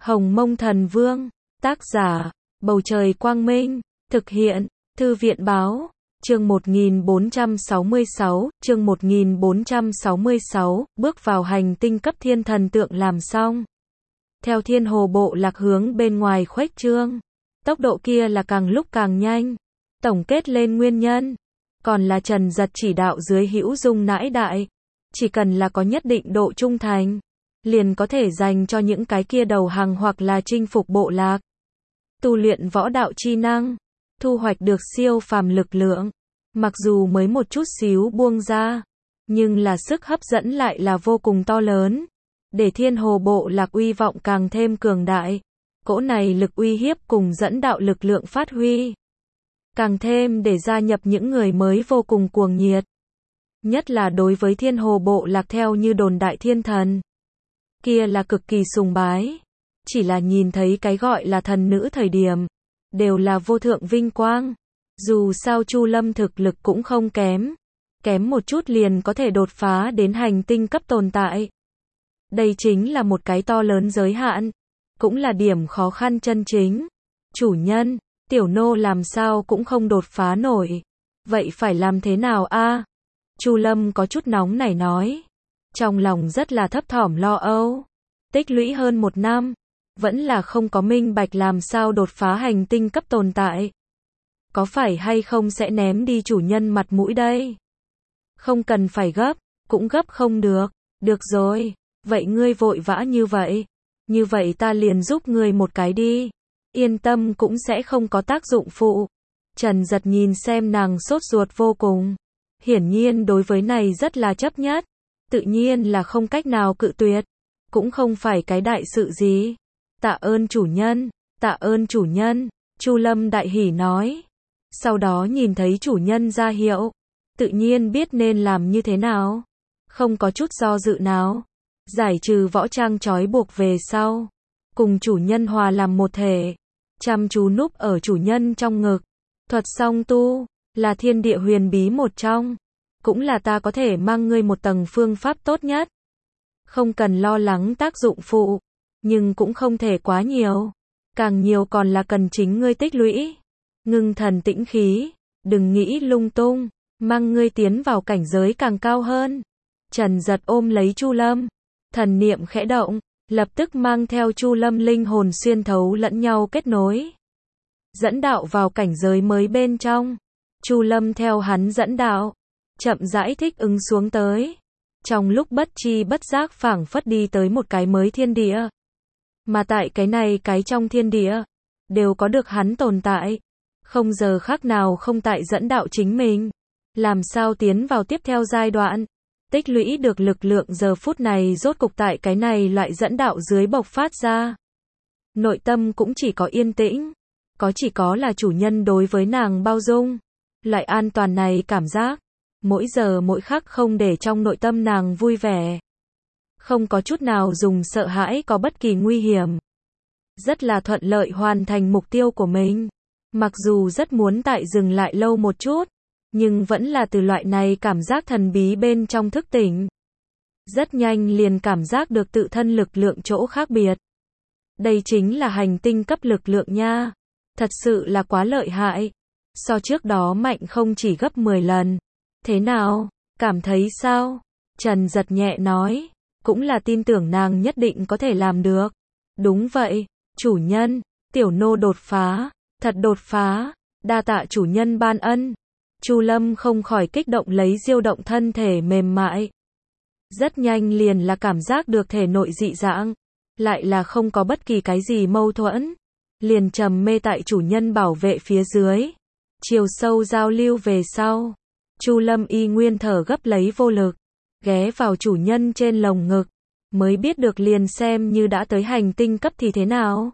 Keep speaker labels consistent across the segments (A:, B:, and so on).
A: Hồng Mông Thần Vương, tác giả, Bầu Trời Quang Minh, thực hiện, Thư viện Báo, chương 1466, chương 1466, bước vào hành tinh cấp thiên thần tượng làm xong. Theo thiên hồ bộ lạc hướng bên ngoài khuếch trương, tốc độ kia là càng lúc càng nhanh. Tổng kết lên nguyên nhân, còn là Trần Dật chỉ đạo dưới hữu dung nãi đại. Chỉ cần là có nhất định độ trung thành, liền có thể dành cho những cái kia đầu hàng hoặc là chinh phục bộ lạc. Tu luyện võ đạo chi năng, thu hoạch được siêu phàm lực lượng, mặc dù mới một chút xíu buông ra, nhưng là sức hấp dẫn lại là vô cùng to lớn, để thiên hồ bộ lạc uy vọng càng thêm cường đại. Cỗ này lực uy hiếp cùng dẫn đạo lực lượng phát huy, càng thêm để gia nhập những người mới vô cùng cuồng nhiệt. Nhất là đối với thiên hồ bộ lạc theo như đồn đại thiên thần, kia là cực kỳ sùng bái. Chỉ là nhìn thấy cái gọi là thần nữ thời điểm, đều là vô thượng vinh quang. Dù sao Chu Lâm thực lực cũng không kém, kém một chút liền có thể đột phá đến hành tinh cấp tồn tại. Đây chính là một cái to lớn giới hạn, cũng là điểm khó khăn chân chính. Chủ nhân, tiểu nô làm sao cũng không đột phá nổi. Vậy phải làm thế nào a? Chu Lâm có chút nóng nảy nói. Trong lòng rất là thấp thỏm lo âu. Tích lũy hơn 1 năm, vẫn là không có minh bạch làm sao đột phá hành tinh cấp tồn tại. Có phải hay không sẽ ném đi chủ nhân mặt mũi đây? Không cần phải gấp, cũng gấp không được. Được rồi, vậy ngươi vội vã như vậy. Như vậy ta liền giúp ngươi một cái đi. Yên tâm, cũng sẽ không có tác dụng phụ. Trần Dật nhìn xem nàng sốt ruột vô cùng. Hiển nhiên đối với này rất là chấp nhất. Tự nhiên là không cách nào cự tuyệt. Cũng không phải cái đại sự gì. Tạ ơn chủ nhân, tạ ơn chủ nhân. Chu Lâm đại hỉ nói. Sau đó nhìn thấy chủ nhân ra hiệu, tự nhiên biết nên làm như thế nào. Không có chút do dự nào. Giải trừ võ trang trói buộc về sau, cùng chủ nhân hòa làm một thể, chăm chú núp ở chủ nhân trong ngực. Thuật song tu, là thiên địa huyền bí một trong, cũng là ta có thể mang ngươi một tầng phương pháp tốt nhất. Không cần lo lắng tác dụng phụ, nhưng cũng không thể quá nhiều. Càng nhiều còn là cần chính ngươi tích lũy. Ngưng thần tĩnh khí, đừng nghĩ lung tung, mang ngươi tiến vào cảnh giới càng cao hơn. Trần Dật ôm lấy Chu Lâm, thần niệm khẽ động, lập tức mang theo Chu Lâm linh hồn xuyên thấu lẫn nhau kết nối, dẫn đạo vào cảnh giới mới bên trong. Chu Lâm theo hắn dẫn đạo, chậm rãi thích ứng xuống tới. Trong lúc bất chi bất giác phảng phất đi tới một cái mới thiên địa. Mà tại cái này cái trong thiên địa, đều có được hắn tồn tại. Không giờ khác nào không tại dẫn đạo chính mình. Làm sao tiến vào tiếp theo giai đoạn. Tích lũy được lực lượng giờ phút này rốt cục tại cái này loại dẫn đạo dưới bộc phát ra. Nội tâm cũng chỉ có yên tĩnh. Chỉ có là chủ nhân đối với nàng bao dung. Loại an toàn này cảm giác. Mỗi giờ mỗi khắc không để trong nội tâm nàng vui vẻ. Không có chút nào dùng sợ hãi có bất kỳ nguy hiểm. Rất là thuận lợi hoàn thành mục tiêu của mình. Mặc dù rất muốn tại dừng lại lâu một chút, nhưng vẫn là từ loại này cảm giác thần bí bên trong thức tỉnh. Rất nhanh liền cảm giác được tự thân lực lượng chỗ khác biệt. Đây chính là hành tinh cấp lực lượng nha. Thật sự là quá lợi hại. So trước đó mạnh không chỉ gấp 10 lần. Thế nào? Cảm thấy sao? Trần Dật nhẹ nói. Cũng là tin tưởng nàng nhất định có thể làm được. Đúng vậy, chủ nhân, tiểu nô đột phá. Thật đột phá. Đa tạ chủ nhân ban ân. Chu Lâm không khỏi kích động lấy diêu động thân thể mềm mại. Rất nhanh liền là cảm giác được thể nội dị dạng. Lại là không có bất kỳ cái gì mâu thuẫn. Liền trầm mê tại chủ nhân bảo vệ phía dưới. Chiều sâu giao lưu về sau. Chu Lâm y nguyên thở gấp lấy vô lực. Ghé vào chủ nhân trên lồng ngực. Mới biết được liền xem như đã tới hành tinh cấp thì thế nào.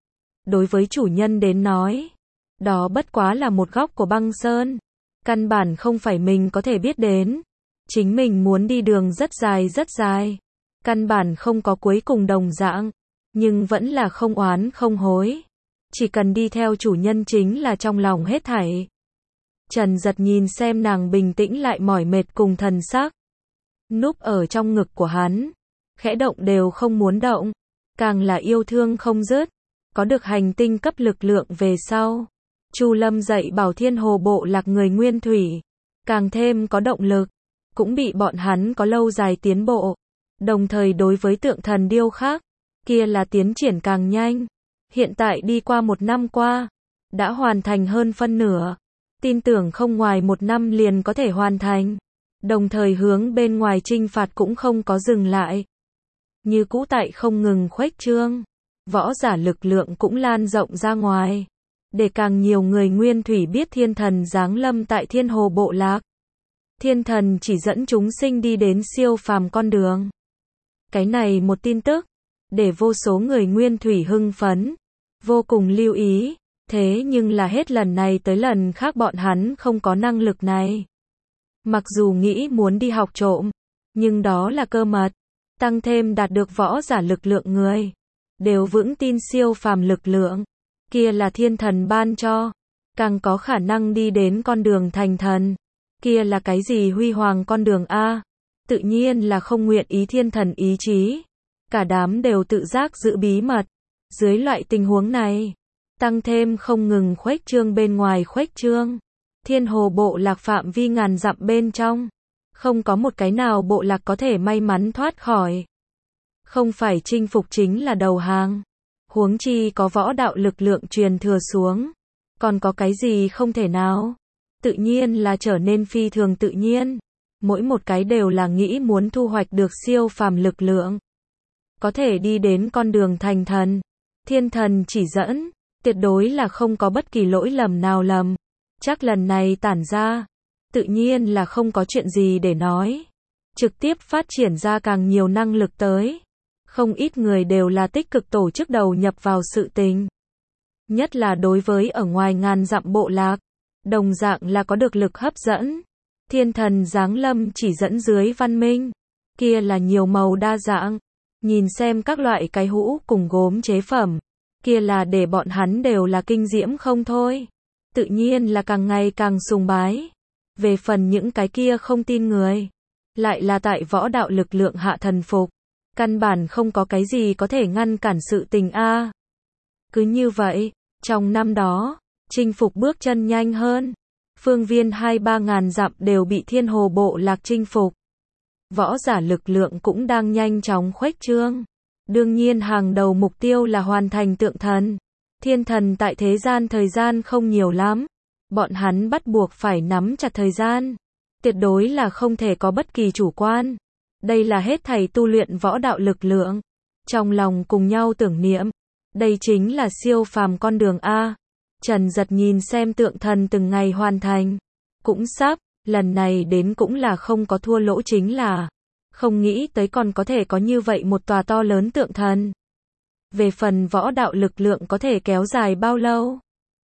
A: Đối với chủ nhân đến nói. Đó bất quá là một góc của băng sơn. Căn bản không phải mình có thể biết đến. Chính mình muốn đi đường rất dài rất dài. Căn bản không có cuối cùng đồng dạng. Nhưng vẫn là không oán không hối. Chỉ cần đi theo chủ nhân chính là trong lòng hết thảy. Trần Dật nhìn xem nàng bình tĩnh lại mỏi mệt cùng thần sắc. Núp ở trong ngực của hắn. Khẽ động đều không muốn động. càng là yêu thương không dứt. Có được hành tinh cấp lực lượng về sau, Chu Lâm dạy bảo Thiên Hồ Bộ Lạc người Nguyên Thủy, càng thêm có động lực, cũng bị bọn hắn có lâu dài tiến bộ. Đồng thời đối với tượng thần điêu khắc, kia là tiến triển càng nhanh. Hiện tại đi qua 1 năm qua, đã hoàn thành hơn phân nửa. Tin tưởng không ngoài 1 năm liền có thể hoàn thành. Đồng thời hướng bên ngoài chinh phạt cũng không có dừng lại. Như cũ tại không ngừng khuếch trương. Võ giả lực lượng cũng lan rộng ra ngoài. Để càng nhiều người Nguyên Thủy biết thiên thần giáng lâm tại Thiên Hồ Bộ Lạc. Thiên thần chỉ dẫn chúng sinh đi đến siêu phàm con đường. Cái này một tin tức, để vô số người Nguyên Thủy hưng phấn, vô cùng lưu ý. Thế nhưng là hết lần này tới lần khác bọn hắn không có năng lực này. Mặc dù nghĩ muốn đi học trộm, nhưng đó là cơ mật. Tăng thêm đạt được võ giả lực lượng người, đều vững tin siêu phàm lực lượng, kia là thiên thần ban cho, càng có khả năng đi đến con đường thành thần. Kia là cái gì huy hoàng con đường a? Tự nhiên là không nguyện ý thiên thần ý chí. Cả đám đều tự giác giữ bí mật. Dưới loại tình huống này, tăng thêm không ngừng khuếch trương bên ngoài khuếch trương. Thiên Hồ Bộ Lạc phạm vi ngàn dặm bên trong, không có một cái nào bộ lạc có thể may mắn thoát khỏi. Không phải chinh phục chính là đầu hàng. Huống chi có võ đạo lực lượng truyền thừa xuống. Còn có cái gì không thể nào? Tự nhiên là trở nên phi thường tự nhiên. Mỗi một cái đều là nghĩ muốn thu hoạch được siêu phàm lực lượng. Có thể đi đến con đường thành thần. Thiên thần chỉ dẫn, tuyệt đối là không có bất kỳ lỗi lầm nào lầm. Chắc lần này tản ra, tự nhiên là không có chuyện gì để nói. Trực tiếp phát triển ra càng nhiều năng lực tới. Không ít người đều là tích cực tổ chức đầu nhập vào sự tình. Nhất là đối với ở ngoài ngàn dặm bộ lạc, đồng dạng là có được lực hấp dẫn. Thiên thần giáng lâm chỉ dẫn dưới văn minh, kia là nhiều màu đa dạng. Nhìn xem các loại cái hũ cùng gốm chế phẩm, kia là để bọn hắn đều là kinh diễm không thôi. Tự nhiên là càng ngày càng sùng bái. Về phần những cái kia không tin người, lại là tại võ đạo lực lượng hạ thần phục. Căn bản không có cái gì có thể ngăn cản sự tình a. Cứ như vậy, trong năm đó, chinh phục bước chân nhanh hơn. Phương viên 2-3 ngàn dặm đều bị Thiên Hồ Bộ Lạc chinh phục. Võ giả lực lượng cũng đang nhanh chóng khuếch trương. Đương nhiên hàng đầu mục tiêu là hoàn thành tượng thần. Thiên thần tại thế gian thời gian không nhiều lắm. Bọn hắn bắt buộc phải nắm chặt thời gian. Tuyệt đối là không thể có bất kỳ chủ quan. Đây là hết thảy tu luyện võ đạo lực lượng. Trong lòng cùng nhau tưởng niệm. Đây chính là siêu phàm con đường A. Trần Giật nhìn xem tượng thần từng ngày hoàn thành. Cũng sắp, lần này đến cũng là không có thua lỗ chính là. Không nghĩ tới còn có thể có như vậy một tòa to lớn tượng thần. Về phần võ đạo lực lượng có thể kéo dài bao lâu?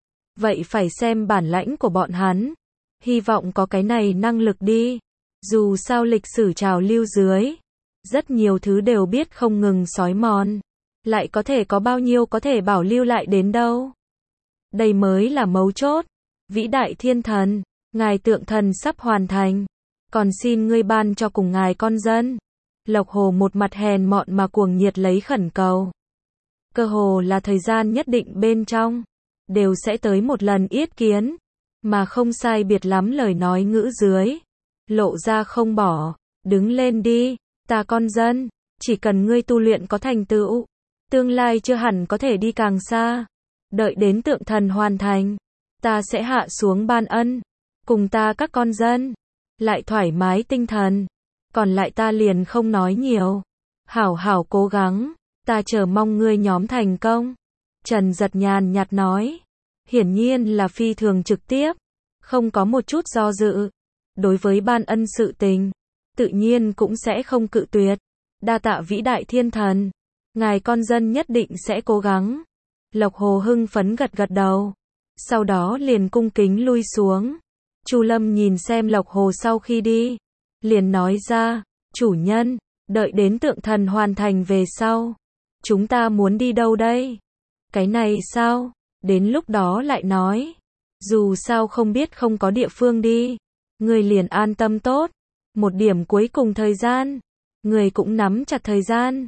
A: Vậy phải xem bản lãnh của bọn hắn. Hy vọng có cái này năng lực đi. Dù sao lịch sử trào lưu dưới, rất nhiều thứ đều biết không ngừng xói mòn. Lại có thể có bao nhiêu có thể bảo lưu lại đến đâu. Đây mới là mấu chốt. Vĩ đại thiên thần, ngài tượng thần sắp hoàn thành. Còn xin ngươi ban cho cùng ngài con dân. Lộc Hồ một mặt hèn mọn mà cuồng nhiệt lấy khẩn cầu. Cơ hồ là thời gian nhất định bên trong, đều sẽ tới một lần yết kiến. Mà không sai biệt lắm lời nói ngữ dưới. Lộ ra không bỏ, đứng lên đi, ta con dân, chỉ cần ngươi tu luyện có thành tựu, tương lai chưa hẳn có thể đi càng xa. Đợi đến tượng thần hoàn thành, ta sẽ hạ xuống ban ân, cùng ta các con dân, lại thoải mái tinh thần, còn lại ta liền không nói nhiều. Hảo hảo cố gắng, ta chờ mong ngươi nhóm thành công. Trần Giật nhàn nhạt nói, hiển nhiên là phi thường trực tiếp, không có một chút do dự. Đối với ban ân sự tình, tự nhiên cũng sẽ không cự tuyệt. Đa tạ vĩ đại thiên thần, ngài con dân nhất định sẽ cố gắng. Lộc Hồ hưng phấn gật gật đầu, sau đó liền cung kính lui xuống. Chu Lâm nhìn xem Lộc Hồ sau khi đi, liền nói ra, chủ nhân, đợi đến tượng thần hoàn thành về sau, chúng ta muốn đi đâu đây? Cái này sao? Đến lúc đó lại nói, dù sao không biết không có địa phương đi. Người liền an tâm tốt. Một điểm cuối cùng thời gian, người cũng nắm chặt thời gian.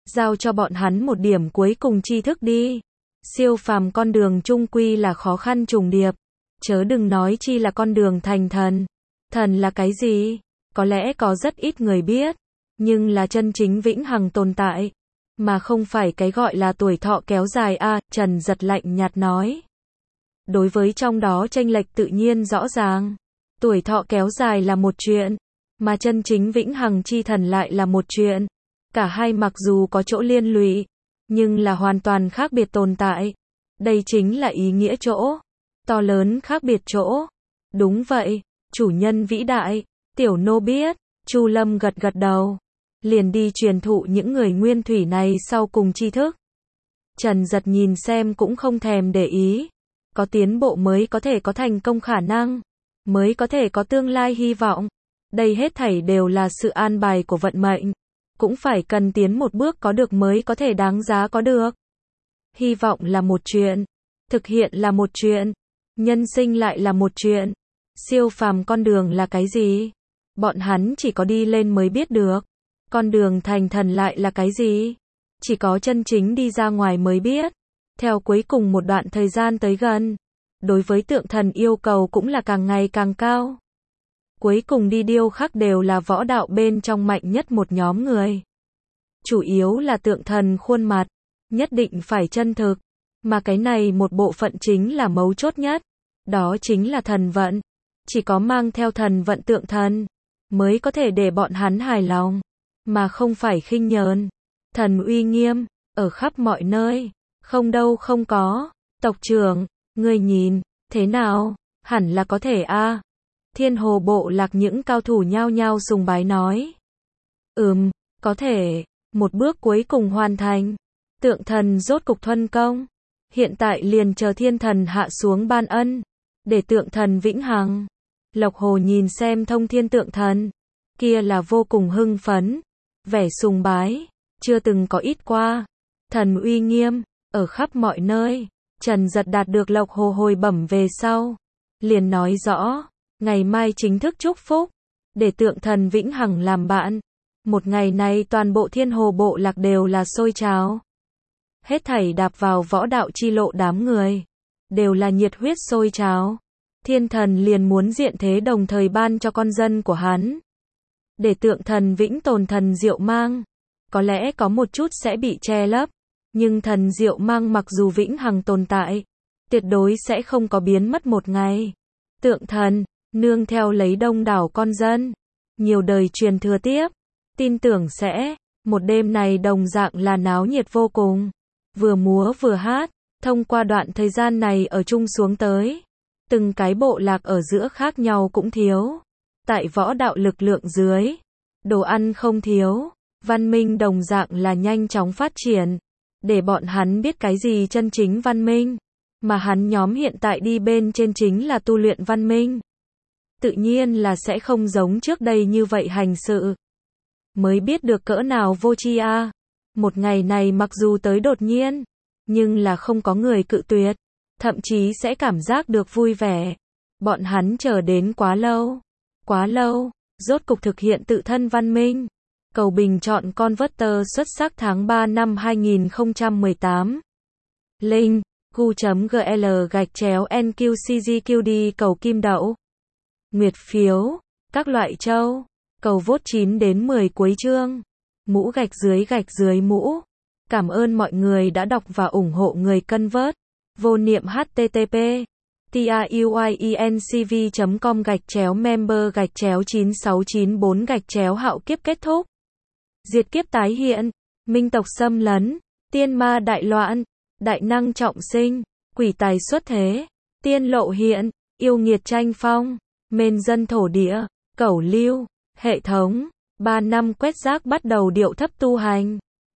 A: giao cho bọn hắn một điểm cuối cùng tri thức đi. Siêu phàm con đường chung quy là khó khăn trùng điệp, chớ đừng nói chi là con đường thành thần. Thần là cái gì? Có lẽ có rất ít người biết, nhưng là chân chính vĩnh hằng tồn tại, mà không phải cái gọi là tuổi thọ kéo dài a. Trần Giật lạnh nhạt nói. Đối với trong đó chênh lệch tự nhiên rõ ràng. Tuổi thọ kéo dài là một chuyện, mà chân chính vĩnh hằng chi thần lại là một chuyện. Cả hai mặc dù có chỗ liên lụy, nhưng là hoàn toàn khác biệt tồn tại. Đây chính là ý nghĩa chỗ to lớn khác biệt chỗ. Đúng vậy, chủ nhân vĩ đại, tiểu nô biết. Chu Lâm gật gật đầu, liền đi truyền thụ những người nguyên thủy này sau cùng tri thức. Trần Giật nhìn xem cũng không thèm để ý. Có tiến bộ mới có thể có thành công khả năng, mới có thể có tương lai hy vọng. Đây hết thảy đều là sự an bài của vận mệnh. Cũng phải cần tiến một bước có được mới có thể đáng giá có được. Hy vọng là một chuyện, thực hiện là một chuyện, nhân sinh lại là một chuyện. Siêu phàm con đường là cái gì? Bọn hắn chỉ có đi lên mới biết được. Con đường thành thần lại là cái gì? Chỉ có chân chính đi ra ngoài mới biết. Theo cuối cùng một đoạn thời gian tới gần, đối với tượng thần yêu cầu cũng là càng ngày càng cao. Cuối cùng đi điêu khắc đều là võ đạo bên trong mạnh nhất một nhóm người. Chủ yếu là tượng thần khuôn mặt, nhất định phải chân thực, mà cái này một bộ phận chính là mấu chốt nhất. Đó chính là thần vận. Chỉ có mang theo thần vận tượng thần, mới có thể để bọn hắn hài lòng, mà không phải khinh nhờn. Thần uy nghiêm, ở khắp mọi nơi. Không đâu không có. Tộc trưởng, ngươi nhìn, thế nào? Hẳn là có thể a. Thiên Hồ bộ lạc những cao thủ nhao nhao sùng bái nói. Có thể. Một bước cuối cùng hoàn thành. Tượng thần rốt cục thuần công. Hiện tại liền chờ thiên thần hạ xuống ban ân, để tượng thần vĩnh hằng. Lộc Hồ nhìn xem thông thiên tượng thần, kia là vô cùng hưng phấn, vẻ sùng bái, chưa từng có ít qua. Thần uy nghiêm, ở khắp mọi nơi. Trần Giật đạt được Lộc Hồ hồi bẩm về sau, liền nói rõ, ngày mai chính thức chúc phúc, để tượng thần vĩnh hằng làm bạn. Một ngày này toàn bộ Thiên Hồ bộ lạc đều là sôi trào. Hết thảy đạp vào võ đạo chi lộ đám người, đều là nhiệt huyết sôi trào. Thiên thần liền muốn diện thế đồng thời ban cho con dân của hắn. Để tượng thần vĩnh tồn thần diệu mang. Có lẽ có một chút sẽ bị che lấp, nhưng thần diệu mang mặc dù vĩnh hằng tồn tại, tuyệt đối sẽ không có biến mất một ngày. Tượng thần, nương theo lấy đông đảo con dân, nhiều đời truyền thừa tiếp, tin tưởng sẽ, một đêm này đồng dạng là náo nhiệt vô cùng. Vừa múa vừa hát, thông qua đoạn thời gian này ở chung xuống tới. Từng cái bộ lạc ở giữa khác nhau cũng thiếu. Tại võ đạo lực lượng dưới, đồ ăn không thiếu, văn minh đồng dạng là nhanh chóng phát triển. Để bọn hắn biết cái gì chân chính văn minh, mà hắn nhóm hiện tại đi bên trên chính là tu luyện văn minh. Tự nhiên là sẽ không giống trước đây như vậy hành sự. Mới biết được cỡ nào vô tri a. Một ngày này mặc dù tới đột nhiên, nhưng là không có người cự tuyệt, thậm chí sẽ cảm giác được vui vẻ. Bọn hắn chờ đến quá lâu, rốt cục thực hiện tự thân văn minh. Cầu bình chọn Converter xuất sắc tháng 3 năm 2018. Link gu.gl/NQCGQD cầu kim đậu. Nguyệt phiếu, các loại châu, cầu vote 9 đến 10 cuối chương. Mũ gạch dưới mũ. Cảm ơn mọi người đã đọc và ủng hộ người Convert. Vô niệm http truyencv.com/member/9694/hạo kiếp kết thúc. Diệt kiếp tái hiện, minh tộc xâm lấn, tiên ma đại loạn, đại năng trọng sinh, quỷ tài xuất thế, tiên lộ hiện, yêu nghiệt tranh phong, mền dân thổ địa, cẩu lưu, hệ thống, 3 năm quét rác bắt đầu điệu thấp tu hành.